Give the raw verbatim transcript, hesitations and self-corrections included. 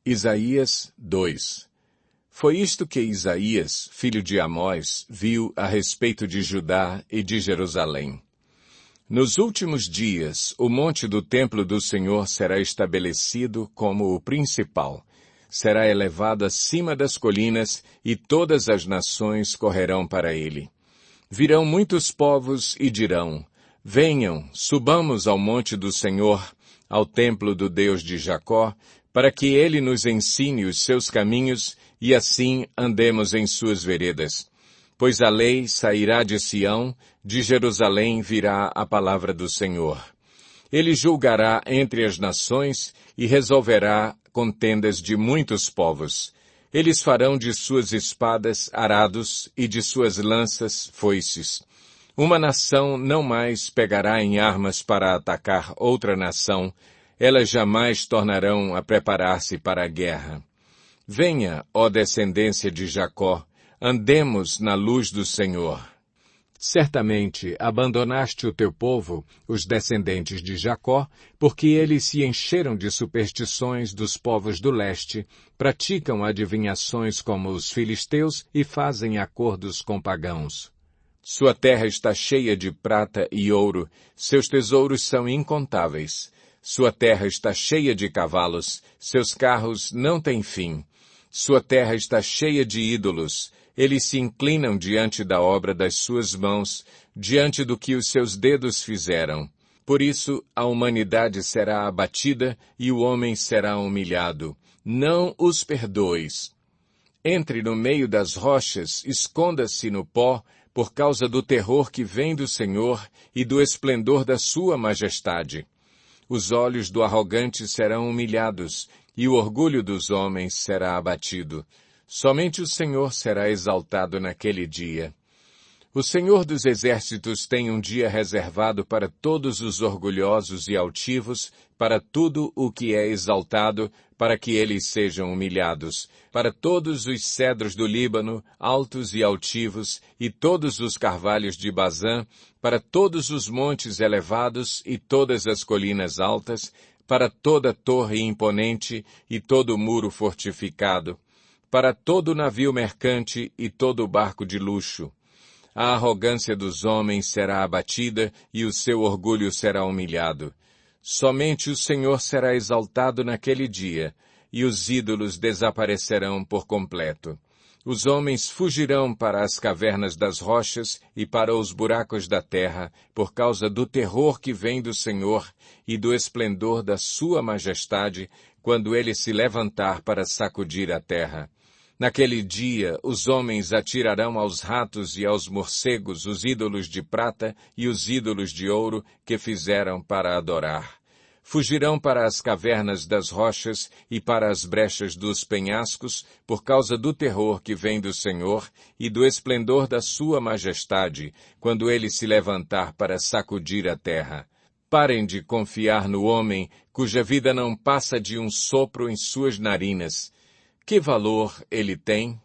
Isaías dois. Foi isto que Isaías, filho de Amós, viu a respeito de Judá e de Jerusalém. Nos últimos dias, o monte do templo do Senhor será estabelecido como o principal. Será elevado acima das colinas e todas as nações correrão para ele. Virão muitos povos e dirão, venham, subamos ao monte do Senhor, ao templo do Deus de Jacó, para que ele nos ensine os seus caminhos e assim andemos em suas veredas. Pois a lei sairá de Sião, de Jerusalém virá a palavra do Senhor. Ele julgará entre as nações e resolverá contendas de muitos povos. Eles farão de suas espadas arados e de suas lanças foices. Uma nação não mais pegará em armas para atacar outra nação, elas jamais tornarão a preparar-se para a guerra. Venha, ó descendência de Jacó, andemos na luz do Senhor. Certamente abandonaste o teu povo, os descendentes de Jacó, porque eles se encheram de superstições dos povos do leste, praticam adivinhações como os filisteus e fazem acordos com pagãos. Sua terra está cheia de prata e ouro, seus tesouros são incontáveis. Sua terra está cheia de cavalos, seus carros não têm fim. Sua terra está cheia de ídolos, eles se inclinam diante da obra das suas mãos, diante do que os seus dedos fizeram. Por isso, a humanidade será abatida e o homem será humilhado. Não os perdoes. Entre no meio das rochas, esconda-se no pó, por causa do terror que vem do Senhor e do esplendor da sua majestade. Os olhos do arrogante serão humilhados, e o orgulho dos homens será abatido. Somente o Senhor será exaltado naquele dia. O Senhor dos Exércitos tem um dia reservado para todos os orgulhosos e altivos, para tudo o que é exaltado, para que eles sejam humilhados, para todos os cedros do Líbano, altos e altivos, e todos os carvalhos de Bazã, para todos os montes elevados e todas as colinas altas, para toda torre imponente e todo muro fortificado, para todo navio mercante e todo barco de luxo. A arrogância dos homens será abatida e o seu orgulho será humilhado. Somente o Senhor será exaltado naquele dia, e os ídolos desaparecerão por completo. Os homens fugirão para as cavernas das rochas e para os buracos da terra, por causa do terror que vem do Senhor e do esplendor da sua majestade, quando ele se levantar para sacudir a terra. Naquele dia, os homens atirarão aos ratos e aos morcegos os ídolos de prata e os ídolos de ouro que fizeram para adorar. Fugirão para as cavernas das rochas e para as brechas dos penhascos, por causa do terror que vem do Senhor e do esplendor da sua majestade, quando ele se levantar para sacudir a terra. Parem de confiar no homem, cuja vida não passa de um sopro em suas narinas. Que valor ele tem?